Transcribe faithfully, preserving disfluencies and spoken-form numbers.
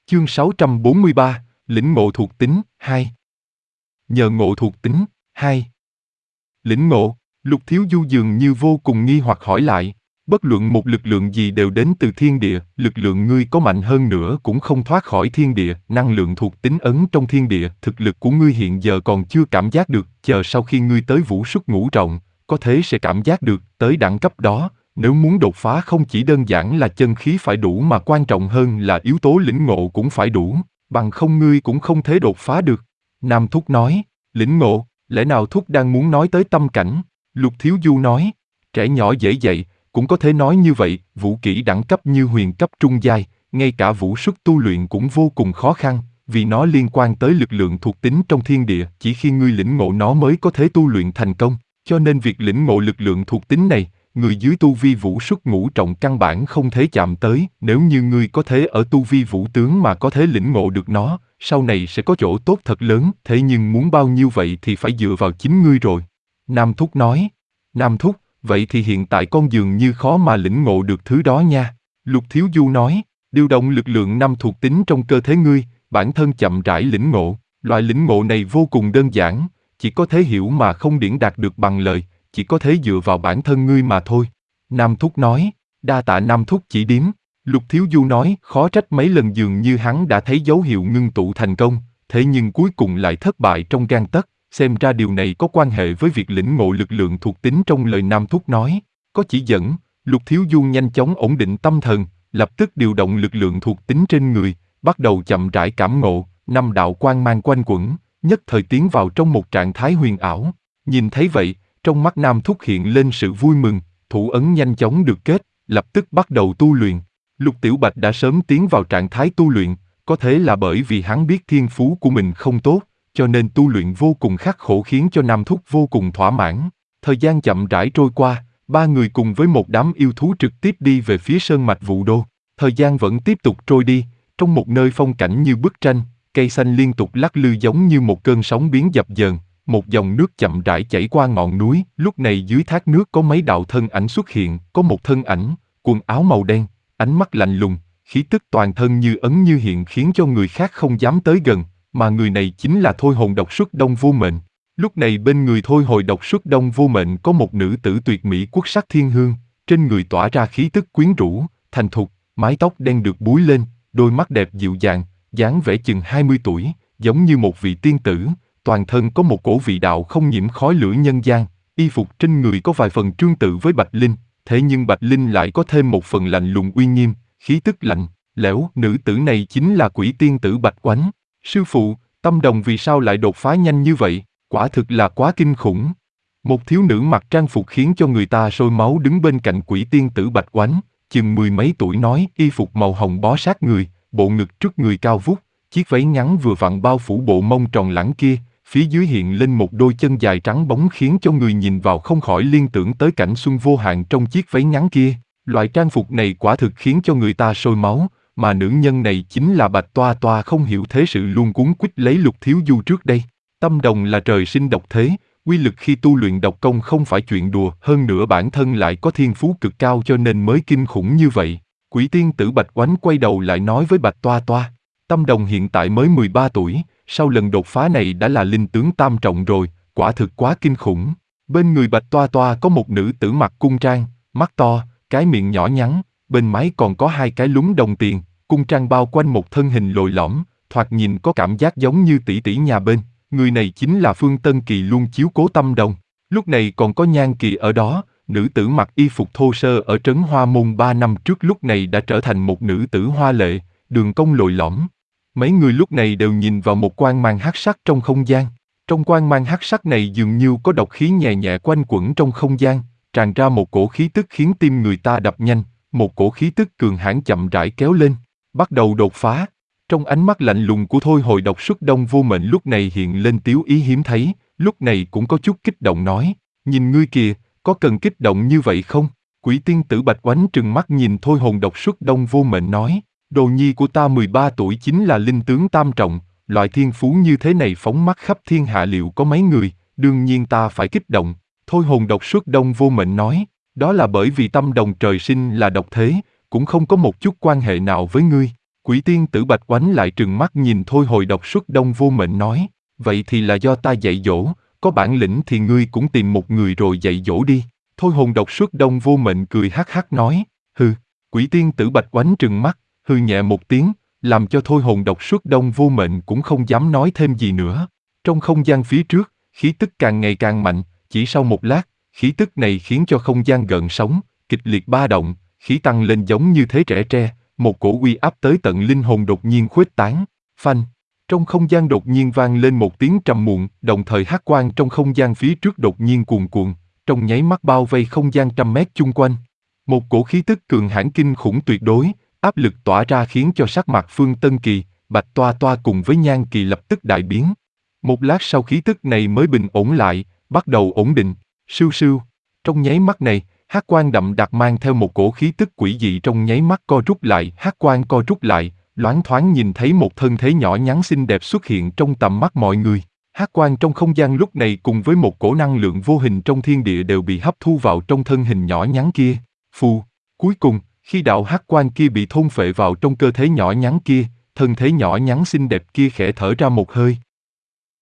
Chương sáu trăm bốn mươi ba, lĩnh ngộ thuộc tính, hai. Nhờ ngộ thuộc tính, hai. Lĩnh ngộ, Lục Thiếu Du dường như vô cùng nghi hoặc hỏi lại, bất luận một lực lượng gì đều đến từ thiên địa, lực lượng ngươi có mạnh hơn nữa cũng không thoát khỏi thiên địa, năng lượng thuộc tính ấn trong thiên địa, thực lực của ngươi hiện giờ còn chưa cảm giác được, chờ sau khi ngươi tới vũ xuất ngũ trọng, có thể sẽ cảm giác được, tới đẳng cấp đó, nếu muốn đột phá không chỉ đơn giản là chân khí phải đủ mà quan trọng hơn là yếu tố lĩnh ngộ cũng phải đủ, bằng không ngươi cũng không thể đột phá được. Nam Thúc nói, lĩnh ngộ, lẽ nào Thúc đang muốn nói tới tâm cảnh? Lục Thiếu Du nói, trẻ nhỏ dễ dạy, cũng có thể nói như vậy, vũ kỹ đẳng cấp như huyền cấp trung giai, ngay cả vũ xuất tu luyện cũng vô cùng khó khăn, vì nó liên quan tới lực lượng thuộc tính trong thiên địa, chỉ khi ngươi lĩnh ngộ nó mới có thể tu luyện thành công, cho nên việc lĩnh ngộ lực lượng thuộc tính này, người dưới tu vi vũ xuất ngũ trọng căn bản không thể chạm tới, nếu như ngươi có thể ở tu vi vũ tướng mà có thể lĩnh ngộ được nó, sau này sẽ có chỗ tốt thật lớn, thế nhưng muốn bao nhiêu vậy thì phải dựa vào chính ngươi rồi. Nam Thúc nói, Nam Thúc, vậy thì hiện tại con dường như khó mà lĩnh ngộ được thứ đó nha. Lục Thiếu Du nói, điều động lực lượng năm thuộc tính trong cơ thể ngươi, bản thân chậm rãi lĩnh ngộ, loại lĩnh ngộ này vô cùng đơn giản, chỉ có thể hiểu mà không điển đạt được bằng lời, chỉ có thể dựa vào bản thân ngươi mà thôi. Nam Thúc nói, đa tạ Nam Thúc chỉ điếm. Lục Thiếu Du nói, khó trách mấy lần dường như hắn đã thấy dấu hiệu ngưng tụ thành công, thế nhưng cuối cùng lại thất bại trong gang tấc, xem ra điều này có quan hệ với việc lĩnh ngộ lực lượng thuộc tính trong lời Nam Thúc nói. Có chỉ dẫn, Lục Thiếu Du nhanh chóng ổn định tâm thần, lập tức điều động lực lượng thuộc tính trên người, bắt đầu chậm rãi cảm ngộ, năm đạo quang mang quanh quẩn, nhất thời tiến vào trong một trạng thái huyền ảo. Nhìn thấy vậy, trong mắt Nam Thúc hiện lên sự vui mừng, thủ ấn nhanh chóng được kết, lập tức bắt đầu tu luyện. Lục Tiểu Bạch đã sớm tiến vào trạng thái tu luyện, có thể là bởi vì hắn biết thiên phú của mình không tốt, cho nên tu luyện vô cùng khắc khổ khiến cho Nam Thúc vô cùng thỏa mãn. Thời gian chậm rãi trôi qua, ba người cùng với một đám yêu thú trực tiếp đi về phía sơn mạch Vũ Đô. Thời gian vẫn tiếp tục trôi đi, trong một nơi phong cảnh như bức tranh, cây xanh liên tục lắc lư giống như một cơn sóng biến dập dờn, một dòng nước chậm rãi chảy qua ngọn núi. Lúc này dưới thác nước có mấy đạo thân ảnh xuất hiện, có một thân ảnh, quần áo màu đen, ánh mắt lạnh lùng, khí tức toàn thân như ấn như hiện khiến cho người khác không dám tới gần, mà người này chính là Thôi Hồn Độc Xuất Đông Vô Mệnh. Lúc này bên người Thôi Hồi Độc Xuất Đông Vô Mệnh có một nữ tử tuyệt mỹ quốc sắc thiên hương, trên người tỏa ra khí tức quyến rũ, thành thục, mái tóc đen được búi lên, đôi mắt đẹp dịu dàng, dáng vẻ chừng hai mươi tuổi, giống như một vị tiên tử, toàn thân có một cổ vị đạo không nhiễm khói lửa nhân gian, y phục trên người có vài phần tương tự với Bạch Linh, thế nhưng Bạch Linh lại có thêm một phần lạnh lùng uy nghiêm, khí tức lạnh lẽo. Nữ tử này chính là Quỷ Tiên Tử Bạch Oánh. Sư phụ, Tâm Đồng vì sao lại đột phá nhanh như vậy? Quả thực là quá kinh khủng. Một thiếu nữ mặc trang phục khiến cho người ta sôi máu đứng bên cạnh Quỷ Tiên Tử Bạch Oánh, chừng mười mấy tuổi nói, y phục màu hồng bó sát người, bộ ngực trước người cao vút, chiếc váy ngắn vừa vặn bao phủ bộ mông tròn lẳng kia, phía dưới hiện lên một đôi chân dài trắng bóng khiến cho người nhìn vào không khỏi liên tưởng tới cảnh xuân vô hạn trong chiếc váy ngắn kia. Loại trang phục này quả thực khiến cho người ta sôi máu, mà nữ nhân này chính là Bạch Toa Toa không hiểu thế sự luôn cuống quýt lấy Lục Thiếu Du trước đây. Tâm Đồng là trời sinh độc thế, uy lực khi tu luyện độc công không phải chuyện đùa, hơn nữa bản thân lại có thiên phú cực cao cho nên mới kinh khủng như vậy. Quỷ Tiên Tử Bạch Oánh quay đầu lại nói với Bạch Toa Toa, Tâm Đồng hiện tại mới mười ba tuổi, sau lần đột phá này đã là linh tướng tam trọng rồi, quả thực quá kinh khủng. Bên người Bạch Toa Toa có một nữ tử mặc cung trang, mắt to, cái miệng nhỏ nhắn, bên mái còn có hai cái lúm đồng tiền, cung trang bao quanh một thân hình lồi lõm, thoạt nhìn có cảm giác giống như tỷ tỷ nhà bên. Người này chính là Phương Tân Kỳ luôn chiếu cố Tâm Đồng. Lúc này còn có Nhan Kỳ ở đó, nữ tử mặc y phục thô sơ ở trấn Hoa Môn ba năm trước lúc này đã trở thành một nữ tử hoa lệ, đường cong lồi lõm. Mấy người lúc này đều nhìn vào một quang mang hắc sắc trong không gian. Trong quang mang hắc sắc này dường như có độc khí nhẹ nhẹ quanh quẩn trong không gian, tràn ra một cổ khí tức khiến tim người ta đập nhanh, một cổ khí tức cường hãn chậm rãi kéo lên, bắt đầu đột phá. Trong ánh mắt lạnh lùng của Thôi Hồi Độc Xuất Đông Vô Mệnh lúc này hiện lên tiếu ý hiếm thấy, lúc này cũng có chút kích động nói, nhìn ngươi kìa, có cần kích động như vậy không? Quỷ Tiên Tử Bạch Oánh trừng mắt nhìn Thôi Hồn Độc Xuất Đông Vô Mệnh nói, đồ nhi của ta mười ba tuổi chính là linh tướng tam trọng, loại thiên phú như thế này phóng mắt khắp thiên hạ liệu có mấy người, đương nhiên ta phải kích động. Thôi Hồn Độc Xuất Đông Vô Mệnh nói, đó là bởi vì Tâm Đồng trời sinh là độc thế, cũng không có một chút quan hệ nào với ngươi. Quỷ tiên tử Bạch Oánh lại trừng mắt nhìn Thôi Hồi Độc Xuất Đông Vô Mệnh nói, vậy thì là do ta dạy dỗ, có bản lĩnh thì ngươi cũng tìm một người rồi dạy dỗ đi. Thôi Hồn Độc Xuất Đông Vô Mệnh cười hắc hắc nói, hừ. Quỷ tiên tử Bạch Oánh trừng mắt, hừ nhẹ một tiếng, làm cho Thôi Hồn Độc Xuất Đông Vô Mệnh cũng không dám nói thêm gì nữa. Trong không gian phía trước, khí tức càng ngày càng mạnh, chỉ sau một lát, khí tức này khiến cho không gian gợn sóng, kịch liệt ba động, khí tăng lên giống như thế trẻ tre, một cổ uy áp tới tận linh hồn đột nhiên khuếch tán, phanh. Trong không gian đột nhiên vang lên một tiếng trầm muộn, đồng thời hắc quang trong không gian phía trước đột nhiên cuồn cuộn, trong nháy mắt bao vây không gian trăm mét chung quanh. Một cổ khí tức cường hãn kinh khủng tuyệt đối, áp lực tỏa ra khiến cho sắc mặt Phương Tân Kỳ, Bạch Toa Toa cùng với Nhan Kỳ lập tức đại biến. Một lát sau khí tức này mới bình ổn lại, bắt đầu ổn định, sưu sưu. Trong nháy mắt này, hắc quang đậm đặc mang theo một cổ khí tức quỷ dị trong nháy mắt co rút lại, hắc quang co rút lại, loáng thoáng nhìn thấy một thân thể nhỏ nhắn xinh đẹp xuất hiện trong tầm mắt mọi người. Hắc quang trong không gian lúc này cùng với một cổ năng lượng vô hình trong thiên địa đều bị hấp thu vào trong thân hình nhỏ nhắn kia. Phù, cuối cùng, khi đạo hắc quang kia bị thôn phệ vào trong cơ thể nhỏ nhắn kia, thân thể nhỏ nhắn xinh đẹp kia khẽ thở ra một hơi,